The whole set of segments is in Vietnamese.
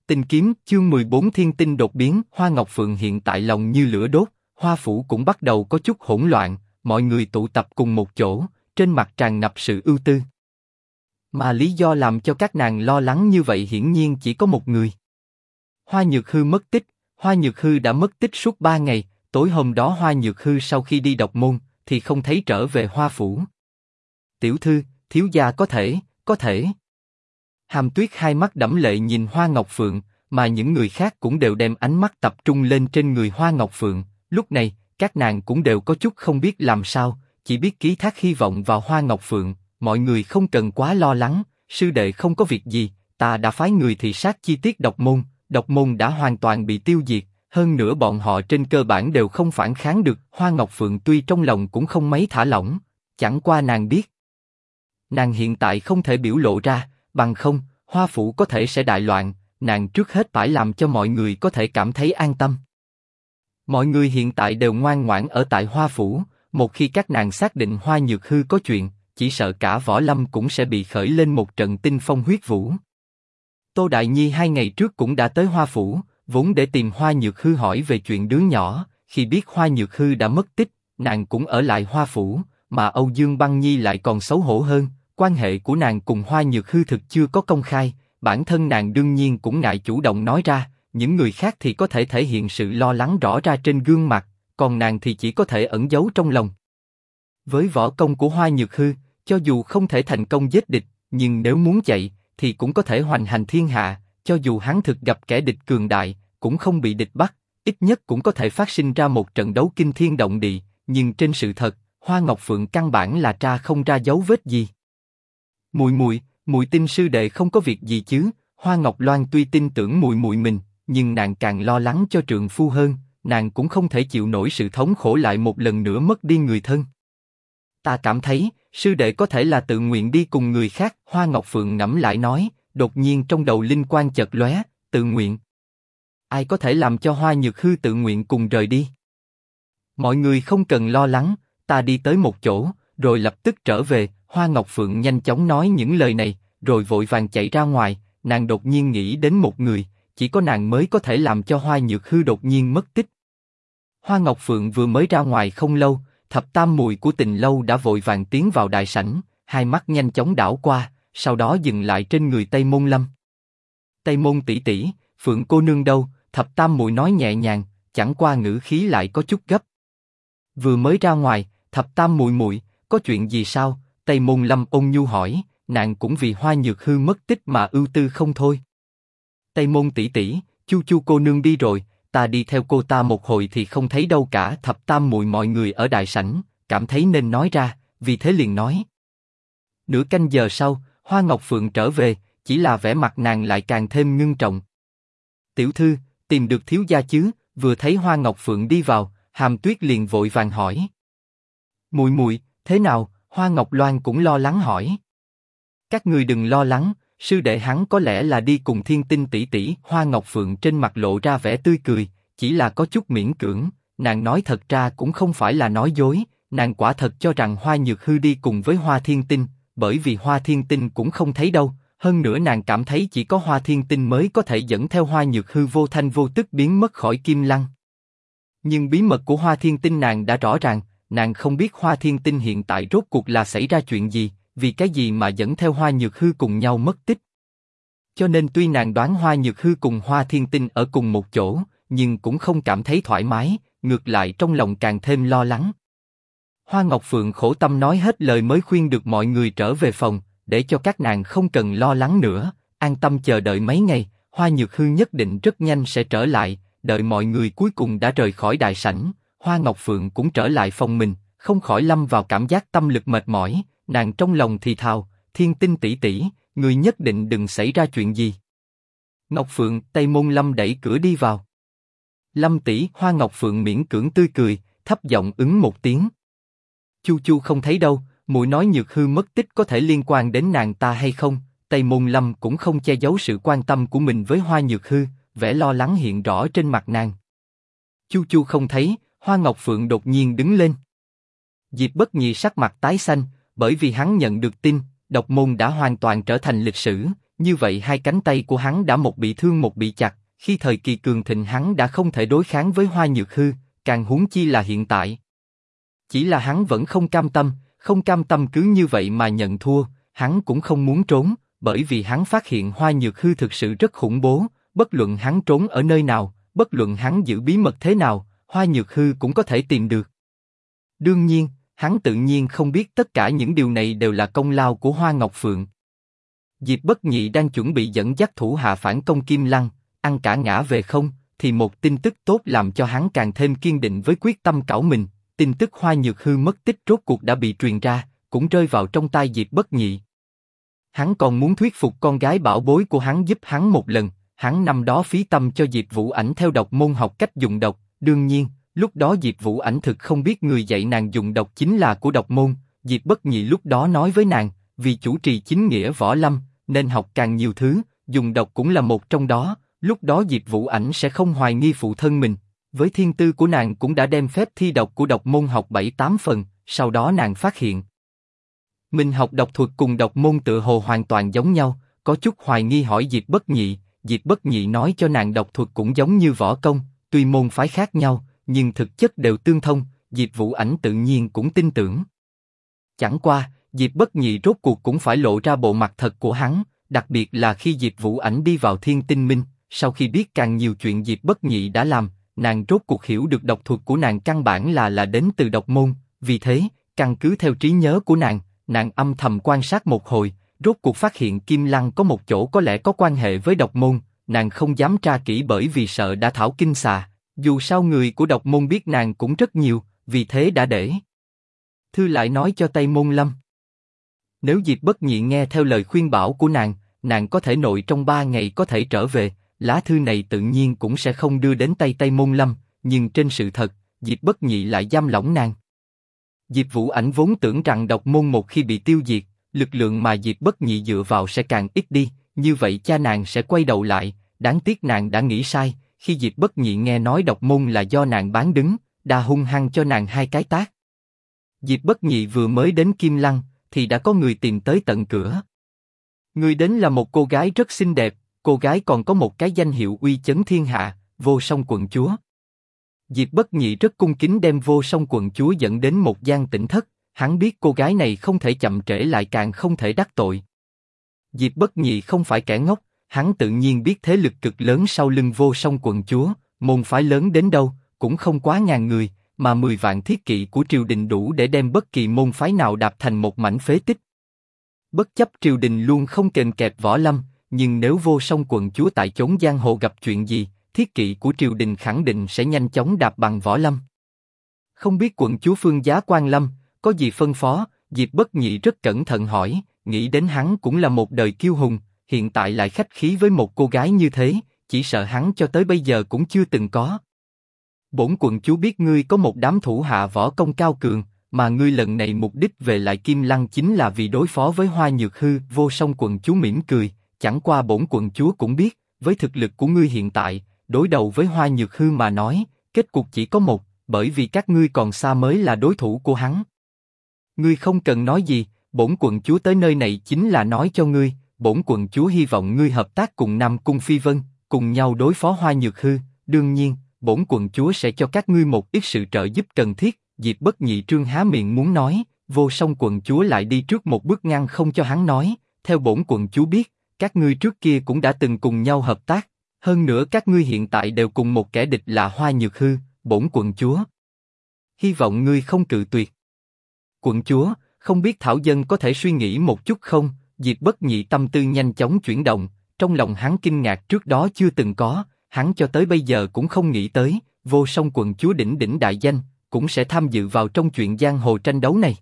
Tinh kiếm chương 14 thiên tinh đột biến. Hoa Ngọc Phượng hiện tại lòng như lửa đốt, Hoa phủ cũng bắt đầu có chút hỗn loạn, mọi người tụ tập cùng một chỗ, trên mặt tràn ngập sự ưu tư. Mà lý do làm cho các nàng lo lắng như vậy hiển nhiên chỉ có một người. Hoa Nhược Hư mất tích. Hoa Nhược Hư đã mất tích suốt 3 ngày, tối hôm đó Hoa Nhược Hư sau khi đi độc môn, thì không thấy trở về Hoa phủ. Tiểu thư, thiếu gia có thể. Hàm Tuyết hai mắt đẫm lệ nhìn Hoa Ngọc Phượng, mà những người khác cũng đều đem ánh mắt tập trung lên trên người Hoa Ngọc Phượng. Lúc này, các nàng cũng đều có chút không biết làm sao, chỉ biết ký thác hy vọng vào Hoa Ngọc Phượng. Mọi người không cần quá lo lắng, sư đệ không có việc gì, ta đã phái người thị sát chi tiết độc môn đã hoàn toàn bị tiêu diệt, hơn nữa bọn họ trên cơ bản đều không phản kháng được. Hoa Ngọc Phượng tuy trong lòng cũng không mấy thả lỏng, chẳng qua nàng biết, nàng hiện tại không thể biểu lộ ra, bằng không, Hoa phủ có thể sẽ đại loạn, nàng trước hết phải làm cho mọi người có thể cảm thấy an tâm. Mọi người hiện tại đều ngoan ngoãn ở tại Hoa phủ, một khi các nàng xác định Hoa Nhược Hư có chuyện, chỉ sợ cả võ lâm cũng sẽ bị khởi lên một trận tinh phong huyết vũ. Tô Đại Nhi 2 ngày trước cũng đã tới Hoa phủ, vốn để tìm Hoa Nhược Hư hỏi về chuyện đứa nhỏ. Khi biết Hoa Nhược Hư đã mất tích, nàng cũng ở lại Hoa phủ, mà Âu Dương Băng Nhi lại còn xấu hổ hơn. Quan hệ của nàng cùng Hoa Nhược Hư thực chưa có công khai, bản thân nàng đương nhiên cũng ngại chủ động nói ra. Những người khác thì có thể thể hiện sự lo lắng rõ ra trên gương mặt, còn nàng thì chỉ có thể ẩn giấu trong lòng. Với võ công của Hoa Nhược Hư, cho dù không thể thành công giết địch, nhưng nếu muốn chạy, thì cũng có thể hoành hành thiên hạ. Cho dù hắn thực gặp kẻ địch cường đại, cũng không bị địch bắt, ít nhất cũng có thể phát sinh ra một trận đấu kinh thiên động địa. Nhưng trên sự thật, Hoa Ngọc Phượng căn bản là tra không ra dấu vết gì. Muội tin sư đệ không có việc gì chứ? Hoa Ngọc Loan tuy tin tưởng muội mình, nhưng nàng càng lo lắng cho trượng phu hơn. Nàng cũng không thể chịu nổi sự thống khổ lại một lần nữa mất đi người thân. Ta cảm thấy sư đệ có thể là tự nguyện đi cùng người khác. Hoa Ngọc Phượng ngẫm lại nói, đột nhiên trong đầu linh quang chợt lóe. Tự nguyện? Ai có thể làm cho Hoa Nhược Hư tự nguyện cùng rời đi? Mọi người không cần lo lắng, ta đi tới một chỗ, rồi lập tức trở về. Hoa Ngọc Phượng nhanh chóng nói những lời này, rồi vội vàng chạy ra ngoài. Nàng đột nhiên nghĩ đến một người, chỉ có nàng mới có thể làm cho Hoa Nhược Hư đột nhiên mất tích. Hoa Ngọc Phượng vừa mới ra ngoài không lâu, thập tam muội của Tình lâu đã vội vàng tiến vào đại sảnh, hai mắt nhanh chóng đảo qua, sau đó dừng lại trên người Tây Môn Lâm. Tây Môn tỷ tỷ, Phượng cô nương đâu? Thập tam muội nói nhẹ nhàng, chẳng qua ngữ khí lại có chút gấp. Vừa mới ra ngoài. Thập tam muội, có chuyện gì sao? Tây Môn Lâm ôn nhu hỏi, nàng cũng vì Hoa Nhược Hư mất tích mà ưu tư không thôi. Tây Môn tỷ tỷ, Chu cô nương đi rồi, ta đi theo cô ta một hồi thì không thấy đâu cả. Thập tam muội mọi người ở đại sảnh, cảm thấy nên nói ra, vì thế liền nói. Nửa canh giờ sau, Hoa Ngọc Phượng trở về, chỉ là vẻ mặt nàng lại càng thêm ngưng trọng. Tiểu thư, tìm được thiếu gia chứ? Vừa thấy Hoa Ngọc Phượng đi vào, Hàm Tuyết liền vội vàng hỏi. Muội, thế nào? Hoa Ngọc Loan cũng lo lắng hỏi. Các người đừng lo lắng, sư đệ hắn có lẽ là đi cùng Thiên Tinh tỷ tỷ. Hoa Ngọc Phượng trên mặt lộ ra vẻ tươi cười, chỉ là có chút miễn cưỡng. Nàng nói thật ra cũng không phải là nói dối, nàng quả thật cho rằng Hoa Nhược Hư đi cùng với Hoa Thiên Tinh, bởi vì Hoa Thiên Tinh cũng không thấy đâu. Hơn nữa nàng cảm thấy chỉ có Hoa Thiên Tinh mới có thể dẫn theo Hoa Nhược Hư vô thanh vô tức biến mất khỏi Kim Lăng. Nhưng bí mật của Hoa Thiên Tinh nàng đã rõ ràng, nàng không biết Hoa Thiên Tinh hiện tại rốt cuộc là xảy ra chuyện gì, vì cái gì mà dẫn theo Hoa Nhược Hư cùng nhau mất tích. Cho nên tuy nàng đoán Hoa Nhược Hư cùng Hoa Thiên Tinh ở cùng một chỗ, nhưng cũng không cảm thấy thoải mái, ngược lại trong lòng càng thêm lo lắng. Hoa Ngọc Phượng khổ tâm nói hết lời mới khuyên được mọi người trở về phòng, để cho các nàng không cần lo lắng nữa, an tâm chờ đợi mấy ngày. Hoa Nhược Hư nhất định rất nhanh sẽ trở lại. Đợi mọi người cuối cùng đã rời khỏi đại sảnh, Hoa Ngọc Phượng cũng trở lại phòng mình, không khỏi lâm vào cảm giác tâm lực mệt mỏi. Nàng trong lòng thì thào, Thiên Tinh tỷ tỷ, người nhất định đừng xảy ra chuyện gì. Ngọc Phượng, Tây Môn Lâm đẩy cửa đi vào. Lâm tỷ. Hoa Ngọc Phượng miễn cưỡng tươi cười, thấp giọng ứng một tiếng. Chu không thấy đâu, muội nói Nhược Hư mất tích có thể liên quan đến nàng ta hay không? Tây Môn Lâm cũng không che giấu sự quan tâm của mình với Hoa Nhược Hư, vẻ lo lắng hiện rõ trên mặt nàng. Chu không thấy. Hoa Ngọc Phượng đột nhiên đứng lên. Diệp Bất Nhị sắc mặt tái xanh, bởi vì hắn nhận được tin, độc môn đã hoàn toàn trở thành lịch sử, như vậy hai cánh tay của hắn đã một bị thương một bị chặt, khi thời kỳ cường thịnh hắn đã không thể đối kháng với Hoa Nhược Hư, càng huống chi là hiện tại. Chỉ là hắn vẫn không cam tâm cứ như vậy mà nhận thua, hắn cũng không muốn trốn, bởi vì hắn phát hiện Hoa Nhược Hư thực sự rất khủng bố, bất luận hắn trốn ở nơi nào, bất luận hắn giữ bí mật thế nào, Hoa Nhược Hư cũng có thể tìm được. Đương nhiên, hắn tự nhiên không biết tất cả những điều này đều là công lao của Hoa Ngọc Phượng. Diệp Bất Nhị đang chuẩn bị dẫn dắt thủ hạ phản công Kim Lăng, ăn cả ngã về không, thì một tin tức tốt làm cho hắn càng thêm kiên định với quyết tâm cảo mình. Tin tức Hoa Nhược Hư mất tích rốt cuộc đã bị truyền ra, cũng rơi vào trong tai Diệp Bất Nhị. Hắn còn muốn thuyết phục con gái bảo bối của hắn giúp hắn một lần. Hắn năm đó phí tâm cho Diệp Vũ Ảnh theo độc môn học cách dùng độc, đương nhiên, lúc đó Diệp Vũ Ảnh thực không biết người dạy nàng dùng độc chính là của độc môn. Diệp Bất Nhị lúc đó nói với nàng, vì chủ trì chính nghĩa võ lâm, nên học càng nhiều thứ, dùng độc cũng là một trong đó. Lúc đó Diệp Vũ Ảnh sẽ không hoài nghi phụ thân mình. Với thiên tư của nàng cũng đã đem phép thi độc của độc môn học 7-8 phần, sau đó nàng phát hiện mình học độc thuật cùng độc môn tựa hồ hoàn toàn giống nhau, có chút hoài nghi hỏi Diệp Bất Nhị. Diệp Bất Nhị nói cho nàng độc thuật cũng giống như võ công, tuy môn phái khác nhau, nhưng thực chất đều tương thông. Diệp Vũ Ảnh tự nhiên cũng tin tưởng. Chẳng qua, Diệp Bất Nhị rốt cuộc cũng phải lộ ra bộ mặt thật của hắn, đặc biệt là khi Diệp Vũ Ảnh đi vào Thiên Tinh Minh, sau khi biết càng nhiều chuyện Diệp Bất Nhị đã làm, nàng rốt cuộc hiểu được độc thuật của nàng căn bản là đến từ độc môn. Vì thế, căn cứ theo trí nhớ của nàng âm thầm quan sát một hồi, rốt cuộc phát hiện Kim Lăng có một chỗ có lẽ có quan hệ với độc môn. Nàng không dám tra kỹ bởi vì sợ đã thảo kinh xà. Dù sao người của độc môn biết nàng cũng rất nhiều, vì thế đã để thư lại nói cho Tây Môn Lâm. Nếu Diệp Bất Nhị nghe theo lời khuyên bảo của nàng có thể nội trong 3 ngày có thể trở về. Lá thư này tự nhiên cũng sẽ không đưa đến tay Tây Môn Lâm, nhưng trên sự thật, Diệp Bất Nhị lại giam lỏng nàng. Diệp Vũ Ảnh vốn tưởng rằng độc môn một khi bị tiêu diệt, lực lượng mà Diệp Bất Nhị dựa vào sẽ càng ít đi, như vậy cha nàng sẽ quay đầu lại. Đáng tiếc nàng đã nghĩ sai, khi Diệp Bất Nhị nghe nói độc môn là do nàng bán đứng, đã hung hăng cho nàng 2 cái tát. Diệp Bất Nhị vừa mới đến Kim Lăng, thì đã có người tìm tới tận cửa. Người đến là một cô gái rất xinh đẹp, cô gái còn có một cái danh hiệu uy chấn thiên hạ, Vô Song Quận Chúa. Diệp Bất Nhị rất cung kính đem Vô Song Quận Chúa dẫn đến một gian tĩnh thất, hắn biết cô gái này không thể chậm trễ lại càng không thể đắc tội. Diệp Bất Nhị không phải kẻ ngốc, hắn tự nhiên biết thế lực cực lớn sau lưng Vô Song Quận Chúa, môn phái lớn đến đâu, cũng không quá ngàn người, mà 10 vạn thiết kỵ của triều đình đủ để đem bất kỳ môn phái nào đạp thành một mảnh phế tích. Bất chấp triều đình luôn không kềm kẹp võ lâm, nhưng nếu Vô Song Quận Chúa tại chốn giang hồ gặp chuyện gì, thiết kỵ của triều đình khẳng định sẽ nhanh chóng đạp bằng võ lâm. Không biết quận chúa Phương Giá Quan Lâm có gì phân phó? Diệp Bất Nhị rất cẩn thận hỏi, nghĩ đến hắn cũng là một đời kiêu hùng, hiện tại lại khách khí với một cô gái như thế, chỉ sợ hắn cho tới bây giờ cũng chưa từng có. Bổn quận chúa biết ngươi có một đám thủ hạ võ công cao cường, mà ngươi lần này mục đích về lại Kim Lăng chính là vì đối phó với Hoa Nhược Hư. Vô Song quận chúa mỉm cười, chẳng qua bổn quận chúa cũng biết, với thực lực của ngươi hiện tại, đối đầu với Hoa Nhược Hư mà nói, kết cục chỉ có một, bởi vì các ngươi còn xa mới là đối thủ của hắn. Ngươi không cần nói gì, bổn quận chúa tới nơi này chính là nói cho ngươi, bổn quận chúa hy vọng ngươi hợp tác cùng Nam Cung Phi Vân, cùng nhau đối phó Hoa Nhược Hư. Đương nhiên, bổn quận chúa sẽ cho các ngươi một ít sự trợ giúp cần thiết. Diệp Bất Nhị trương há miệng muốn nói, Vô Song quận chúa lại đi trước một bước ngăn không cho hắn nói. Theo bổn quận chúa biết, các ngươi trước kia cũng đã từng cùng nhau hợp tác, hơn nữa các ngươi hiện tại đều cùng một kẻ địch là Hoa Nhược Hư. Bổn quận chúa hy vọng ngươi không cự tuyệt. Quận chúa, không biết thảo dân có thể suy nghĩ một chút không? Diệp Bất Nhị tâm tư nhanh chóng chuyển động, trong lòng hắn kinh ngạc trước đó chưa từng có, hắn cho tới bây giờ cũng không nghĩ tới, Vô Song quận chúa đỉnh đỉnh đại danh, cũng sẽ tham dự vào trong chuyện giang hồ tranh đấu này.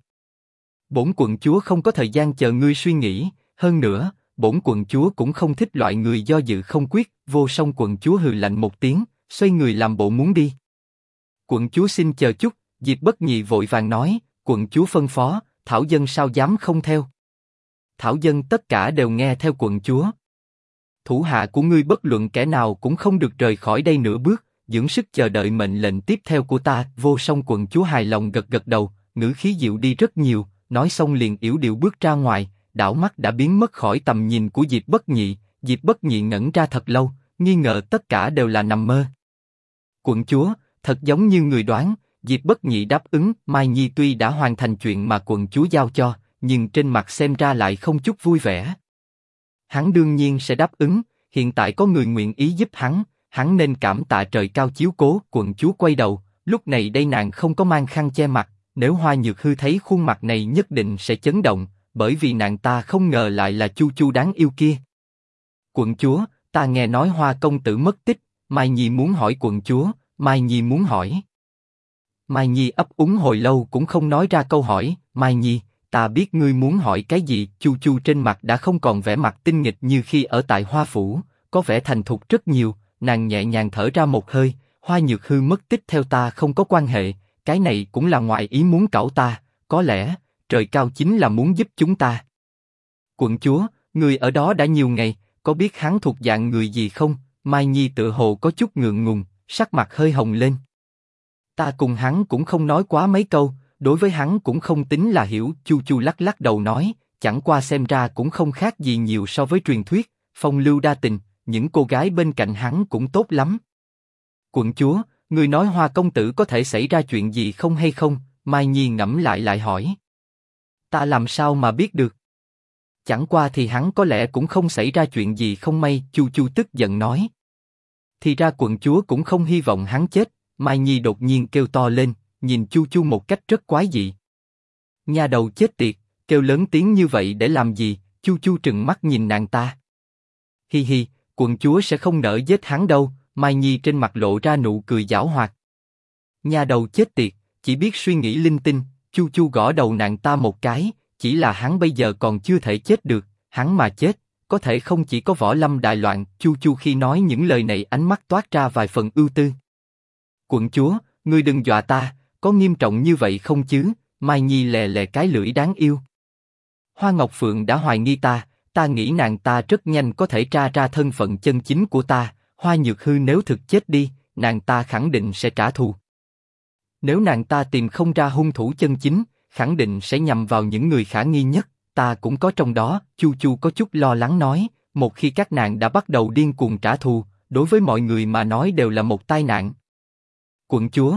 Bổn quận chúa không có thời gian chờ ngươi suy nghĩ, hơn nữa, bổn quận chúa cũng không thích loại người do dự không quyết. Vô Song quận chúa hừ lạnh một tiếng, xoay người làm bộ muốn đi. Quận chúa xin chờ chút. Diệp Bất Nhị vội vàng nói, quận chúa phân phó, thảo dân sao dám không theo. Thảo dân tất cả đều nghe theo quận chúa. Thủ hạ của ngươi bất luận kẻ nào cũng không được rời khỏi đây nửa bước, dưỡng sức chờ đợi mệnh lệnh tiếp theo của ta. Vô Song quận chúa hài lòng gật gật đầu, ngữ khí dịu đi rất nhiều, nói xong liền yểu điệu bước ra ngoài, đảo mắt đã biến mất khỏi tầm nhìn của Diệp Bất Nhị. Diệp Bất Nhị ngẩn ra thật lâu, nghi ngờ tất cả đều là nằm mơ. Quận chúa, thật giống như người đoán, Diệp Bất Nhị đáp ứng. Mai Nhi tuy đã hoàn thành chuyện mà quận chúa giao cho, nhưng trên mặt xem ra lại không chút vui vẻ. Hắn đương nhiên sẽ đáp ứng, hiện tại có người nguyện ý giúp hắn nên cảm tạ trời cao chiếu cố. Quận chúa quay đầu, lúc này đây nàng không có mang khăn che mặt, nếu Hoa Nhược Hư thấy khuôn mặt này nhất định sẽ chấn động, bởi vì nàng ta không ngờ lại là Chu Chu đáng yêu kia. Quận chúa, ta nghe nói Hoa công tử mất tích, Mai Nhi muốn hỏi quận chúa, Mai Nhi muốn hỏi. Mai Nhi ấp úng hồi lâu cũng không nói ra câu hỏi. Mai Nhi, ta biết ngươi muốn hỏi cái gì. Chu Chu trên mặt đã không còn vẻ mặt tinh nghịch như khi ở tại Hoa Phủ, có vẻ thành thục rất nhiều. Nàng nhẹ nhàng thở ra một hơi. Hoa Nhược Hư mất tích theo ta không có quan hệ, cái này cũng là ngoài ý muốn cậu ta, có lẽ trời cao chính là muốn giúp chúng ta. Quận chúa, người ở đó đã nhiều ngày, có biết hắn thuộc dạng người gì không? Mai Nhi tựa hồ có chút ngượng ngùng, sắc mặt hơi hồng lên. Ta cùng hắn cũng không nói quá mấy câu, đối với hắn cũng không tính là hiểu. Chu Chu lắc lắc đầu nói, chẳng qua xem ra cũng không khác gì nhiều so với truyền thuyết, phong lưu đa tình, những cô gái bên cạnh hắn cũng tốt lắm. Quận chúa, người nói Hoa công tử có thể xảy ra chuyện gì không hay không? Mai Nhi ngẫm lại hỏi. Ta làm sao mà biết được? Chẳng qua thì hắn có lẽ cũng không xảy ra chuyện gì không may. Chu Chu tức giận nói. Thì ra quận chúa cũng không hy vọng hắn chết. Mai Nhi đột nhiên kêu to lên, nhìn Chu Chu một cách rất quái dị. Nha đầu chết tiệt, kêu lớn tiếng như vậy để làm gì? Chu Chu trừng mắt nhìn nàng ta. Hi hi, quận chúa sẽ không nỡ giết hắn đâu. Mai Nhi trên mặt lộ ra nụ cười giảo hoạt. Nha đầu chết tiệt, chỉ biết suy nghĩ linh tinh. Chu Chu gõ đầu nàng ta một cái, chỉ là hắn bây giờ còn chưa thể chết được, hắn mà chết, có thể không chỉ có võ lâm đại loạn. Chu Chu khi nói những lời này ánh mắt toát ra vài phần ưu tư. Quận chúa, ngươi đừng dọa ta, có nghiêm trọng như vậy không chứ? Mai Nhi lè lè cái lưỡi đáng yêu. Hoa Ngọc Phượng đã hoài nghi ta nghĩ nàng ta rất nhanh có thể tra ra thân phận chân chính của ta. Hoa Nhược Hư nếu thực chết đi, nàng ta khẳng định sẽ trả thù. Nếu nàng ta tìm không ra hung thủ chân chính, khẳng định sẽ nhằm vào những người khả nghi nhất, ta cũng có trong đó. Chu Chu có chút lo lắng nói, một khi các nàng đã bắt đầu điên cuồng trả thù, đối với mọi người mà nói đều là một tai nạn. Quận chúa,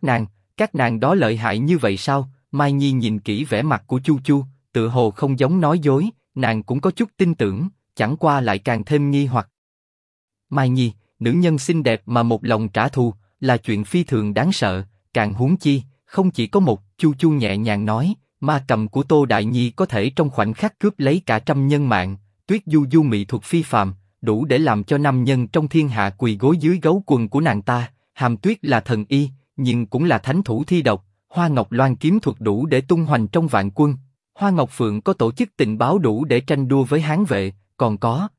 các nàng đó lợi hại như vậy sao? Mai Nhi nhìn kỹ vẻ mặt của Chu Chu, tựa hồ không giống nói dối, nàng cũng có chút tin tưởng, chẳng qua lại càng thêm nghi hoặc. Mai Nhi, nữ nhân xinh đẹp mà một lòng trả thù, là chuyện phi thường đáng sợ, càng huống chi, không chỉ có một. Chu Chu nhẹ nhàng nói, ma cầm của Tô Đại Nhi có thể trong khoảnh khắc cướp lấy cả trăm nhân mạng, Tuyết Du Du mỹ thuật phi phàm, đủ để làm cho nam nhân trong thiên hạ quỳ gối dưới gấu quần của nàng ta. Hàm Tuyết là thần y, nhưng cũng là thánh thủ thi độc. Hoa Ngọc Loan kiếm thuật đủ để tung hoành trong vạn quân. Hoa Ngọc Phượng có tổ chức tình báo đủ để tranh đua với Hán vệ, còn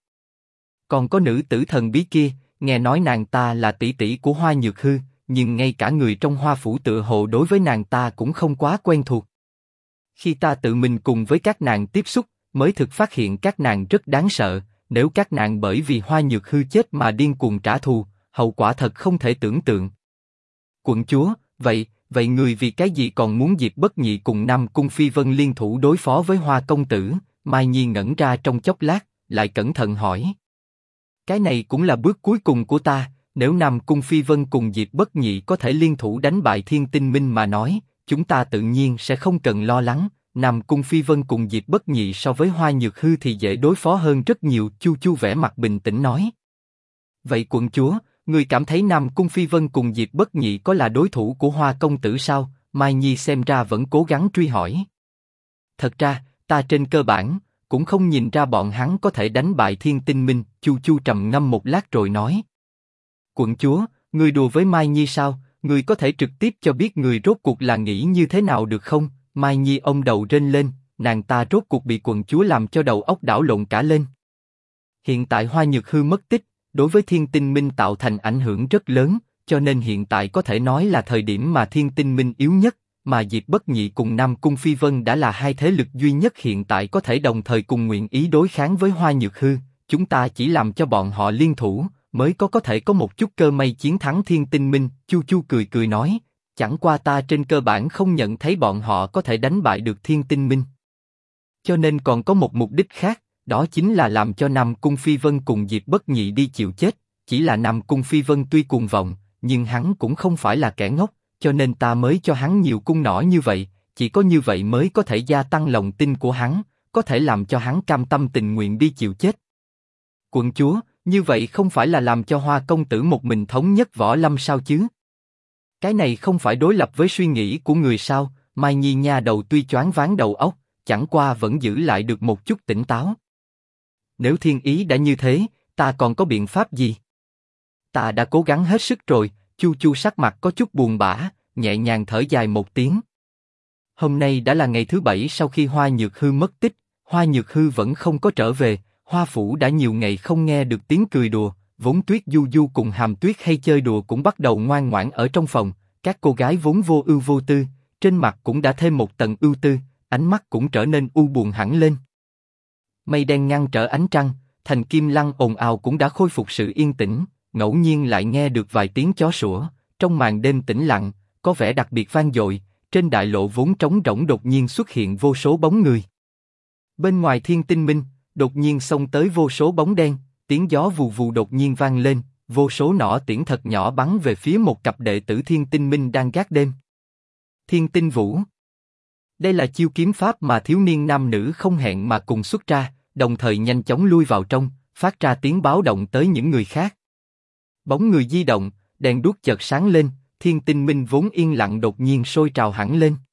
có nữ tử thần bí kia, nghe nói nàng ta là tỷ tỷ của Hoa Nhược Hư, nhưng ngay cả người trong Hoa Phủ tựa hồ đối với nàng ta cũng không quá quen thuộc. Khi ta tự mình cùng với các nàng tiếp xúc, mới thực phát hiện các nàng rất đáng sợ. Nếu các nàng bởi vì Hoa Nhược Hư chết mà điên cuồng trả thù, hậu quả thật không thể tưởng tượng. Quận chúa, vậy người vì cái gì còn muốn Diệp Bất Nhị cùng Nam Cung Phi Vân liên thủ đối phó với Hoa công tử? Mai Nhi ngẩn ra trong chốc lát, lại cẩn thận hỏi. Cái này cũng là bước cuối cùng của ta. Nếu Nam Cung Phi Vân cùng Diệp Bất Nhị có thể liên thủ đánh bại Thiên Tinh Minh mà nói, chúng ta tự nhiên sẽ không cần lo lắng. Nam Cung Phi Vân cùng Diệp Bất Nhị so với Hoa Nhược Hư thì dễ đối phó hơn rất nhiều. Chu Chu vẻ mặt bình tĩnh nói. Vậy quận chúa, người cảm thấy Nam Cung Phi Vân cùng Diệp Bất Nhị có là đối thủ của Hoa công tử sao? Mai Nhi xem ra vẫn cố gắng truy hỏi. Thật ra, ta trên cơ bản cũng không nhìn ra bọn hắn có thể đánh bại Thiên Tinh Minh. Chu Chu trầm ngâm một lát rồi nói. Quận chúa, người đùa với Mai Nhi sao? Người có thể trực tiếp cho biết người rốt cuộc là nghĩ như thế nào được không? Mai Nhi ôm đầu rên lên, nàng ta rốt cuộc bị quận chúa làm cho đầu óc đảo lộn cả lên. Hiện tại Hoa Nhược Hư mất tích, đối với Thiên Tinh Minh tạo thành ảnh hưởng rất lớn, cho nên hiện tại có thể nói là thời điểm mà Thiên Tinh Minh yếu nhất, mà Diệp Bất Nhị cùng Nam Cung Phi Vân đã là hai thế lực duy nhất hiện tại có thể đồng thời cùng nguyện ý đối kháng với Hoa Nhược Hư. Chúng ta chỉ làm cho bọn họ liên thủ, mới có thể có một chút cơ may chiến thắng Thiên Tinh Minh. Chu Chu cười cười nói, chẳng qua ta trên cơ bản không nhận thấy bọn họ có thể đánh bại được Thiên Tinh Minh. Cho nên còn có một mục đích khác, đó chính là làm cho Nam Cung Phi Vân cùng Diệp Bất Nhị đi chịu chết. Chỉ là Nam Cung Phi Vân tuy cuồng vọng, nhưng hắn cũng không phải là kẻ ngốc, cho nên ta mới cho hắn nhiều cung nỏ như vậy, chỉ có như vậy mới có thể gia tăng lòng tin của hắn, có thể làm cho hắn cam tâm tình nguyện đi chịu chết. Quận chúa, như vậy không phải là làm cho Hoa công tử một mình thống nhất võ lâm sao chứ? Cái này không phải đối lập với suy nghĩ của người sao? Mai Nhi nha đầu tuy choáng váng đầu óc, chẳng qua vẫn giữ lại được một chút tỉnh táo. Nếu thiên ý đã như thế, ta còn có biện pháp gì? Ta đã cố gắng hết sức rồi. Chu Chu sắc mặt có chút buồn bã, nhẹ nhàng thở dài một tiếng. Hôm nay đã là ngày thứ 7 sau khi Hoa Nhược Hư mất tích, Hoa Nhược Hư vẫn không có trở về, Hoa phủ đã nhiều ngày không nghe được tiếng cười đùa, vốn Tuyết Du Du cùng Hàm Tuyết hay chơi đùa cũng bắt đầu ngoan ngoãn ở trong phòng, các cô gái vốn vô ưu vô tư, trên mặt cũng đã thêm một tầng ưu tư, ánh mắt cũng trở nên u buồn hẳn lên. Mây đen ngăn trở ánh trăng, thành Kim Lăng ồn ào cũng đã khôi phục sự yên tĩnh, ngẫu nhiên lại nghe được vài tiếng chó sủa, trong màn đêm tĩnh lặng, có vẻ đặc biệt vang dội, trên đại lộ vốn trống rỗng đột nhiên xuất hiện vô số bóng người. Bên ngoài Thiên Tinh Minh, đột nhiên xông tới vô số bóng đen, tiếng gió vù vù đột nhiên vang lên, vô số nỏ tiễn thật nhỏ bắn về phía một cặp đệ tử Thiên Tinh Minh đang gác đêm. Thiên Tinh Vũ. Đây là chiêu kiếm pháp mà thiếu niên nam nữ không hẹn mà cùng xuất ra, đồng thời nhanh chóng lui vào trong, phát ra tiếng báo động tới những người khác. Bóng người di động, đèn đuốc chợt sáng lên, Thiên Tinh Minh vốn yên lặng đột nhiên sôi trào hẳn lên.